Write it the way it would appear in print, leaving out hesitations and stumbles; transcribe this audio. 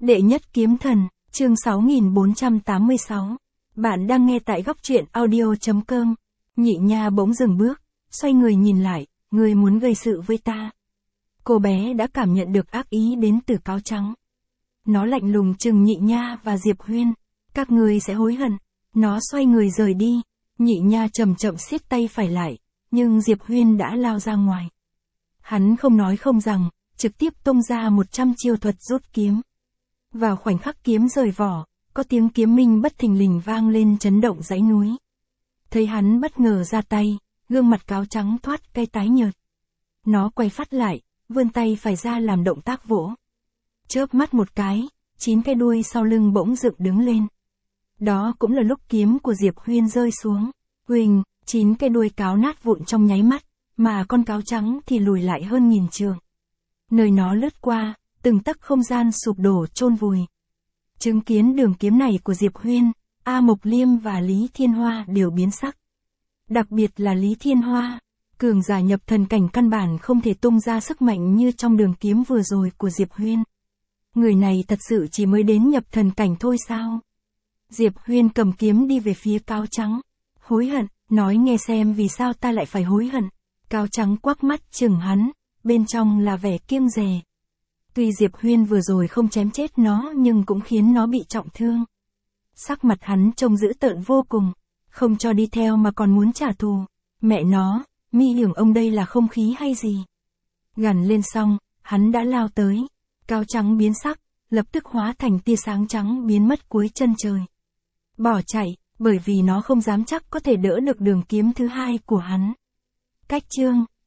Đệ nhất kiếm thần, chương 6486. Bạn đang nghe tại góc truyện audio.com. Nhị nha bỗng dừng bước, xoay người nhìn lại, người muốn gây sự với ta. Cô bé đã cảm nhận được ác ý đến từ cáo trắng. Nó lạnh lùng trừng nhị nha và Diệp Huyên. Các người sẽ hối hận. Nó xoay người rời đi. Nhị nha chậm chậm siết tay phải lại, nhưng Diệp Huyên đã lao ra ngoài. Hắn không nói không rằng, trực tiếp tung ra 100 chiêu thuật rút kiếm. Vào khoảnh khắc kiếm rời vỏ, có tiếng kiếm minh bất thình lình vang lên chấn động dãy núi. Thấy hắn bất ngờ ra tay, gương mặt cáo trắng thoát cái tái nhợt. Nó quay phát lại, vươn tay phải ra làm động tác vỗ. Chớp mắt một cái, 9 cái đuôi sau lưng bỗng dựng đứng lên. Đó cũng là lúc kiếm của Diệp Huyên rơi xuống. Huỳnh, 9 cái đuôi cáo nát vụn trong nháy mắt, mà con cáo trắng thì lùi lại hơn 1000 trượng. Nơi nó lướt qua, từng tấc không gian sụp đổ chôn vùi. Chứng kiến đường kiếm này của Diệp Huyên, A Mộc Liêm và Lý Thiên Hoa đều biến sắc. Đặc biệt là Lý Thiên Hoa, cường giả nhập thần cảnh căn bản không thể tung ra sức mạnh như trong đường kiếm vừa rồi của Diệp Huyên. Người này thật sự chỉ mới đến nhập thần cảnh thôi sao? Diệp Huyên cầm kiếm đi về phía cáo trắng. Hối hận, nói nghe xem vì sao ta lại phải hối hận. Cáo trắng quắc mắt chừng hắn, bên trong là vẻ kiêng dè. Tuy Diệp Huyên vừa rồi không chém chết nó nhưng cũng khiến nó bị trọng thương. Sắc mặt hắn trông dữ tợn vô cùng, không cho đi theo mà còn muốn trả thù. Mẹ nó, mi hiểu ông đây là không khí hay gì? Gằn lên xong, hắn đã lao tới. Cáo trắng biến sắc, lập tức hóa thành tia sáng trắng biến mất cuối chân trời. Bỏ chạy, bởi vì nó không dám chắc có thể đỡ được đường kiếm thứ hai của hắn. Cách chương